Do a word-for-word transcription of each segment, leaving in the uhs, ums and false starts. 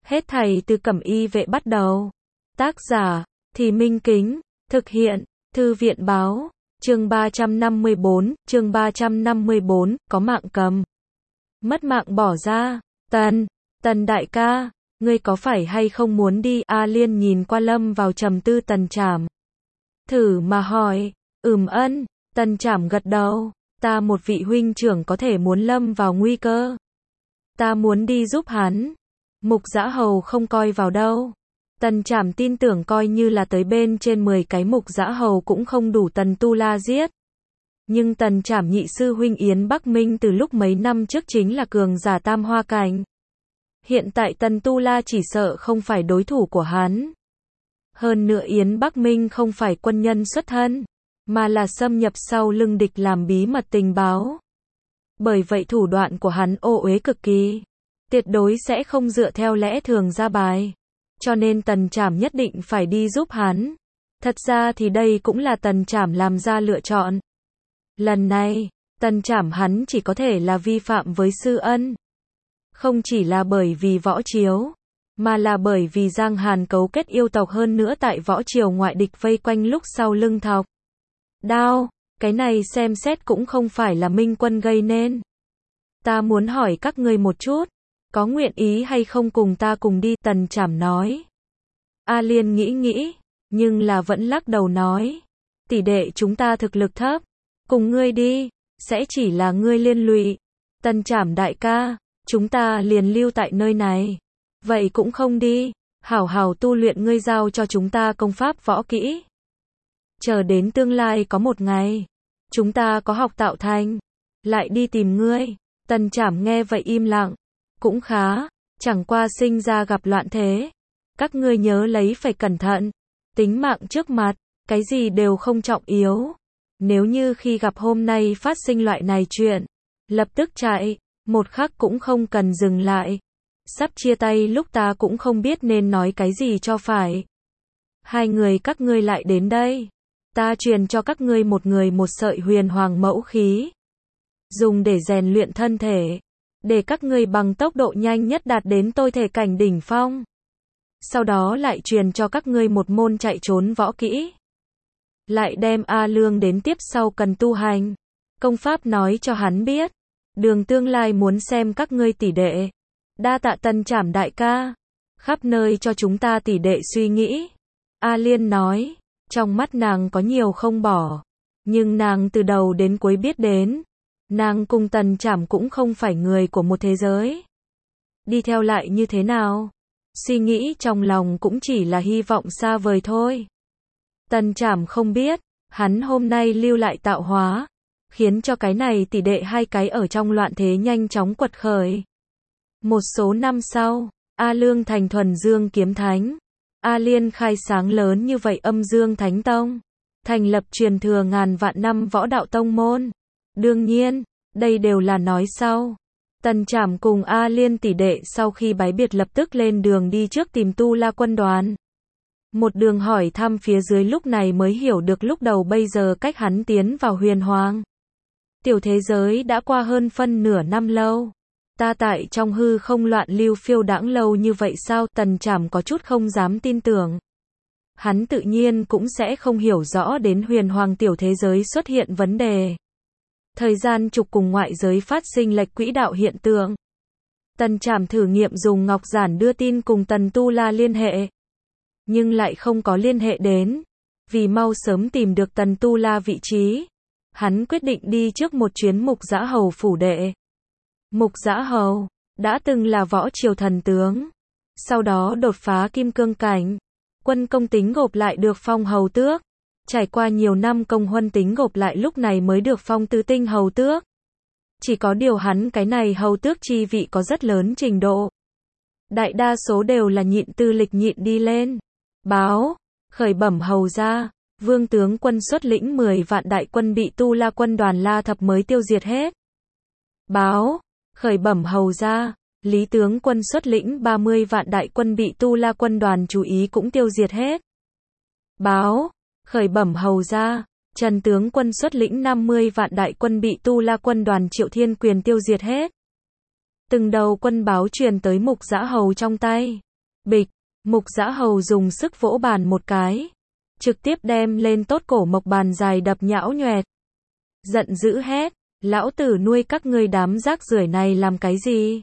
Hết thảy từ Cẩm Y vệ bắt đầu. Tác giả, Thì Minh Kính, thực hiện, Thư viện Báo, chương ba trăm năm mươi bốn, chương ba trăm năm mươi bốn, có mạng cầm. Mất mạng bỏ ra, Tần, Tần đại ca, ngươi có phải hay không muốn đi? A Liên nhìn qua lâm vào trầm tư Tần Trảm. Thử mà hỏi, ừm ân, Tần Trảm gật đầu, ta một vị huynh trưởng có thể muốn lâm vào nguy cơ. Ta muốn đi giúp hắn. Mục Dã Hầu không coi vào đâu. Tần Trảm tin tưởng coi như là tới bên trên mười cái Mục Dã Hầu cũng không đủ Tần Tu La giết. Nhưng Tần Trảm nhị sư huynh Yến Bắc Minh từ lúc mấy năm trước chính là cường giả tam hoa cảnh. Hiện tại Tần Tu La chỉ sợ không phải đối thủ của hắn. Hơn nữa Yến Bắc Minh không phải quân nhân xuất thân, mà là xâm nhập sau lưng địch làm bí mật tình báo. Bởi vậy thủ đoạn của hắn ô uế cực kỳ, tuyệt đối sẽ không dựa theo lẽ thường ra bài. Cho nên Tần Trảm nhất định phải đi giúp hắn. Thật ra thì đây cũng là Tần Trảm làm ra lựa chọn. Lần này, Tần Trảm hắn chỉ có thể là vi phạm với sư ân. Không chỉ là bởi vì võ chiếu, mà là bởi vì Giang Hàn cấu kết yêu tộc, hơn nữa tại võ triều ngoại địch vây quanh lúc sau lưng thọc đao, cái này xem xét cũng không phải là Minh Quân gây nên. Ta muốn hỏi các ngươi một chút, có nguyện ý hay không cùng ta cùng đi? Tần Trảm nói. A Liên nghĩ nghĩ, nhưng là vẫn lắc đầu nói, tỷ đệ chúng ta thực lực thấp, cùng ngươi đi, sẽ chỉ là ngươi liên lụy. Tần Trảm đại ca, chúng ta liền lưu tại nơi này. Vậy cũng không đi, hảo hảo tu luyện, ngươi giao cho chúng ta công pháp võ kỹ. Chờ đến tương lai có một ngày, chúng ta có học tạo thành, lại đi tìm ngươi. Tần Trảm nghe vậy im lặng, cũng khá, chẳng qua sinh ra gặp loạn thế. Các ngươi nhớ lấy phải cẩn thận, tính mạng trước mặt, cái gì đều không trọng yếu. Nếu như khi gặp hôm nay phát sinh loại này chuyện, lập tức chạy, một khắc cũng không cần dừng lại. Sắp chia tay lúc ta cũng không biết nên nói cái gì cho phải. Hai người các ngươi lại đến đây, ta truyền cho các ngươi một người một sợi huyền hoàng mẫu khí, dùng để rèn luyện thân thể, để các ngươi bằng tốc độ nhanh nhất đạt đến tôi thể cảnh đỉnh phong. Sau đó lại truyền cho các ngươi một môn chạy trốn võ kỹ. Lại đem A Lương đến tiếp sau cần tu hành công pháp nói cho hắn biết. Đường tương lai muốn xem các ngươi tỷ đệ. Đa tạ Tần Trảm đại ca, khắp nơi cho chúng ta tỷ đệ suy nghĩ. A Liên nói, trong mắt nàng có nhiều không bỏ, nhưng nàng từ đầu đến cuối biết đến, nàng cùng Tần Trảm cũng không phải người của một thế giới. Đi theo lại như thế nào? Suy nghĩ trong lòng cũng chỉ là hy vọng xa vời thôi. Tần Trảm không biết, hắn hôm nay lưu lại tạo hóa, khiến cho cái này tỷ đệ hai cái ở trong loạn thế nhanh chóng quật khởi. Một số năm sau, A Lương thành thuần dương kiếm thánh. A Liên khai sáng lớn như vậy âm dương thánh tông, thành lập truyền thừa ngàn vạn năm võ đạo tông môn. Đương nhiên, đây đều là nói sau. Tần Trảm cùng A Liên tỷ đệ sau khi bái biệt lập tức lên đường đi trước tìm Tu La quân đoàn. Một đường hỏi thăm phía dưới lúc này mới hiểu được lúc đầu bây giờ cách hắn tiến vào huyền hoàng tiểu thế giới đã qua hơn phân nửa năm lâu. Ta tại trong hư không loạn lưu phiêu đãng lâu như vậy sao? Tần Trảm có chút không dám tin tưởng. Hắn tự nhiên cũng sẽ không hiểu rõ đến huyền hoàng tiểu thế giới xuất hiện vấn đề. Thời gian trục cùng ngoại giới phát sinh lệch quỹ đạo hiện tượng. Tần Trảm thử nghiệm dùng ngọc giản đưa tin cùng Tần Tu La liên hệ, nhưng lại không có liên hệ đến. Vì mau sớm tìm được Tần Tu La vị trí, hắn quyết định đi trước một chuyến Mục Dã Hầu phủ đệ. Mục Dã Hầu đã từng là võ triều thần tướng, sau đó đột phá kim cương cảnh, quân công tính gộp lại được phong hầu tước, trải qua nhiều năm công huân tính gộp lại lúc này mới được phong tứ tinh hầu tước. Chỉ có điều hắn cái này hầu tước chi vị có rất lớn trình độ, đại đa số đều là nhịn tư lịch nhịn đi lên. Báo, khởi bẩm hầu gia, Vương tướng quân xuất lĩnh mười vạn đại quân bị Tu La quân đoàn La Thập mới tiêu diệt hết. Báo, khởi bẩm hầu gia, Lý tướng quân xuất lĩnh ba mươi vạn đại quân bị Tu La quân đoàn chú ý cũng tiêu diệt hết. Báo, khởi bẩm hầu gia, Trần tướng quân xuất lĩnh năm mươi vạn đại quân bị Tu La quân đoàn Triệu Thiên Quyền tiêu diệt hết. Từng đầu quân báo truyền tới Mục Dã Hầu trong tay. Bịch, Mục Dã Hầu dùng sức vỗ bàn một cái, trực tiếp đem lên tốt cổ mộc bàn dài đập nhão nhoẹt. Giận dữ hét, lão tử nuôi các ngươi đám rác rưởi này làm cái gì?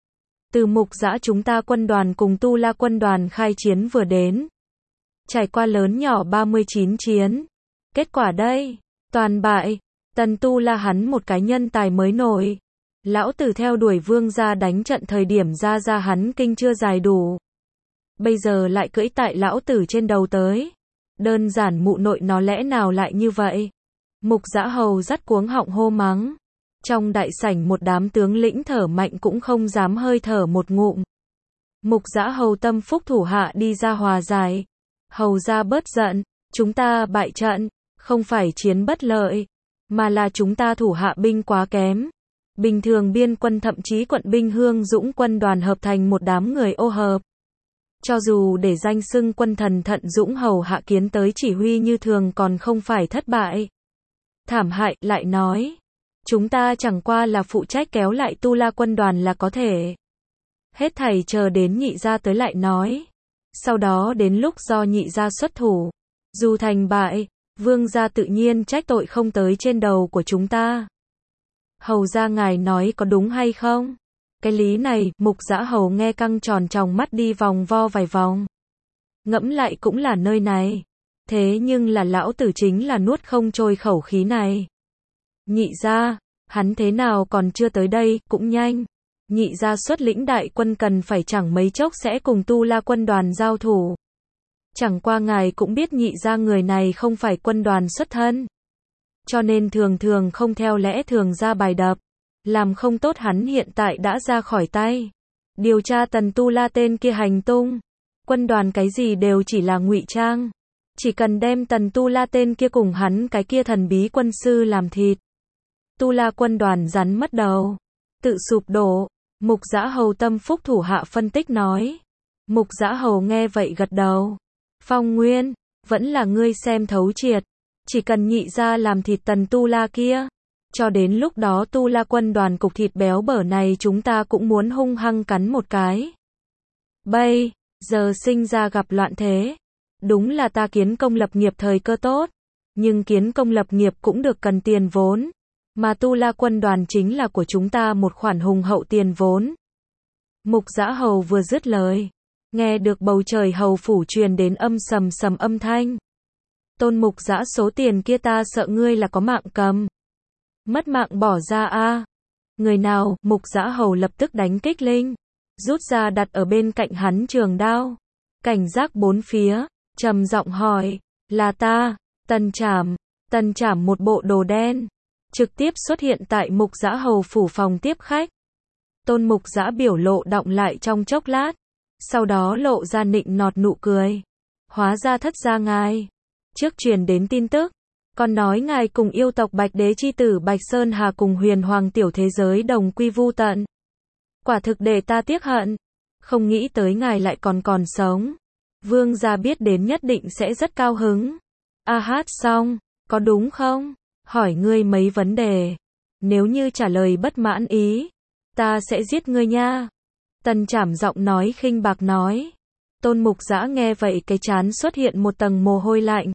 Từ Mục Dã chúng ta quân đoàn cùng Tu La quân đoàn khai chiến vừa đến. Trải qua lớn nhỏ ba mươi chín chiến. Kết quả đây, toàn bại, Tần Tu La hắn một cái nhân tài mới nổi. Lão tử theo đuổi vương gia đánh trận thời điểm ra ra hắn kinh chưa dài đủ. Bây giờ lại cưỡi tại lão tử trên đầu tới. Đơn giản mụ nội nó lẽ nào lại như vậy? Mục Dã Hầu dắt cuống họng hô mắng. Trong đại sảnh một đám tướng lĩnh thở mạnh cũng không dám hơi thở một ngụm. Mục Dã Hầu tâm phúc thủ hạ đi ra hòa giải. Hầu ra bớt giận, chúng ta bại trận, không phải chiến bất lợi, mà là chúng ta thủ hạ binh quá kém. Bình thường biên quân thậm chí quận binh Hương Dũng quân đoàn hợp thành một đám người ô hợp. Cho dù để danh xưng quân thần thận dũng hầu hạ kiến tới chỉ huy như thường còn không phải thất bại. Thảm hại, lại nói. Chúng ta chẳng qua là phụ trách kéo lại Tu La quân đoàn là có thể. Hết thảy chờ đến nhị gia tới lại nói. Sau đó đến lúc do nhị gia xuất thủ. Dù thành bại, vương gia tự nhiên trách tội không tới trên đầu của chúng ta. Hầu gia ngài nói có đúng hay không? Cái lý này, Mục Dã Hầu nghe căng tròn tròng mắt đi vòng vo vài vòng. Ngẫm lại cũng là nơi này. Thế nhưng là lão tử chính là nuốt không trôi khẩu khí này. Nhị gia, hắn thế nào còn chưa tới đây, cũng nhanh. Nhị gia xuất lĩnh đại quân cần phải chẳng mấy chốc sẽ cùng Tu La quân đoàn giao thủ. Chẳng qua ngài cũng biết nhị gia người này không phải quân đoàn xuất thân. Cho nên thường thường không theo lẽ thường ra bài đập. Làm không tốt hắn hiện tại đã ra khỏi tay. Điều tra Tần Tu La tên kia hành tung. Quân đoàn cái gì đều chỉ là ngụy trang. Chỉ cần đem Tần Tu La tên kia cùng hắn cái kia thần bí quân sư làm thịt. Tu La quân đoàn rắn mất đầu. Tự sụp đổ. Mục Dã Hầu tâm phúc thủ hạ phân tích nói. Mục Dã Hầu nghe vậy gật đầu. Phong Nguyên, vẫn là ngươi xem thấu triệt. Chỉ cần nhị gia làm thịt Tần Tu La kia. Cho đến lúc đó Tu La quân đoàn cục thịt béo bở này chúng ta cũng muốn hung hăng cắn một cái. Bây giờ sinh ra gặp loạn thế. Đúng là ta kiến công lập nghiệp thời cơ tốt. Nhưng kiến công lập nghiệp cũng được cần tiền vốn. Mà Tu La quân đoàn chính là của chúng ta một khoản hùng hậu tiền vốn. Mục Dã Hầu vừa dứt lời. Nghe được bầu trời hầu phủ truyền đến âm sầm sầm âm thanh. Tôn Mục Dã số tiền kia ta sợ ngươi là có mạng cầm. Mất mạng bỏ ra a à. Người nào? Mục Dã Hầu lập tức đánh kích linh. Rút ra đặt ở bên cạnh hắn trường đao. Cảnh giác bốn phía. Trầm giọng hỏi. Là ta, Tần Trảm. Tần Trảm một bộ đồ đen. Trực tiếp xuất hiện tại Mục Dã Hầu phủ phòng tiếp khách. Tôn Mục Dã biểu lộ động lại trong chốc lát. Sau đó lộ ra nịnh nọt nụ cười. Hóa ra thất gia ngài. Trước truyền đến tin tức. Còn nói ngài cùng yêu tộc Bạch Đế chi tử Bạch Sơn Hà cùng huyền hoàng tiểu thế giới đồng quy vu tận. Quả thực để ta tiếc hận. Không nghĩ tới ngài lại còn còn sống. Vương gia biết đến nhất định sẽ rất cao hứng. A hát xong, có đúng không? Hỏi ngươi mấy vấn đề. Nếu như trả lời bất mãn ý, ta sẽ giết ngươi nha. Tần Trảm giọng nói khinh bạc nói. Tôn Mục Dã nghe vậy cái trán xuất hiện một tầng mồ hôi lạnh.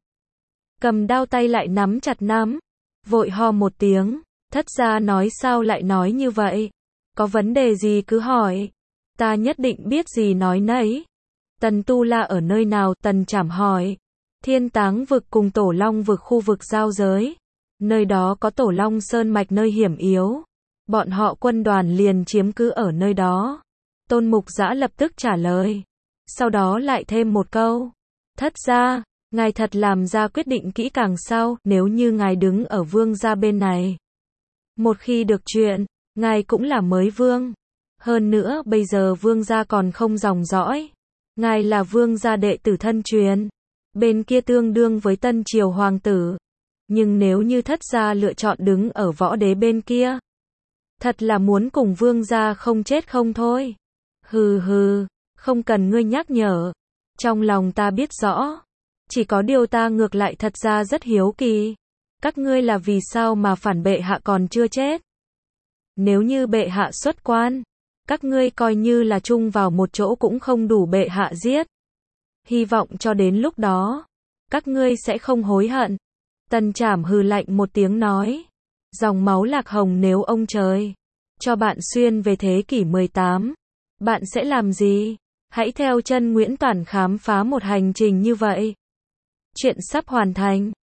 Cầm đao tay lại nắm chặt nắm. Vội ho một tiếng. Thất gia nói sao lại nói như vậy? Có vấn đề gì cứ hỏi. Ta nhất định biết gì nói nấy. Tần Tu La ở nơi nào? Tần Trảm hỏi. Thiên Táng vực cùng Tổ Long vực khu vực giao giới. Nơi đó có Tổ Long Sơn mạch nơi hiểm yếu. Bọn họ quân đoàn liền chiếm cứ ở nơi đó. Tôn Mục Dã lập tức trả lời. Sau đó lại thêm một câu. Thất gia, ngài thật làm ra quyết định kỹ càng sao, nếu như ngài đứng ở vương gia bên này. Một khi được chuyện, ngài cũng là mới vương. Hơn nữa bây giờ vương gia còn không dòng dõi. Ngài là vương gia đệ tử thân truyền. Bên kia tương đương với Tân Triều hoàng tử. Nhưng nếu như thất gia lựa chọn đứng ở võ đế bên kia. Thật là muốn cùng vương gia không chết không thôi. Hừ hừ, không cần ngươi nhắc nhở. Trong lòng ta biết rõ. Chỉ có điều ta ngược lại thật ra rất hiếu kỳ. Các ngươi là vì sao mà phản bệ hạ còn chưa chết? Nếu như bệ hạ xuất quan, Các ngươi coi như là chung vào một chỗ cũng không đủ bệ hạ giết. Hy vọng cho đến lúc đó, các ngươi sẽ không hối hận. Tần Trảm hừ lạnh một tiếng nói. Dòng máu Lạc Hồng nếu ông trời cho bạn xuyên về thế kỷ mười tám, bạn sẽ làm gì? Hãy theo chân Nguyễn Toản khám phá một hành trình như vậy. Chuyện sắp hoàn thành.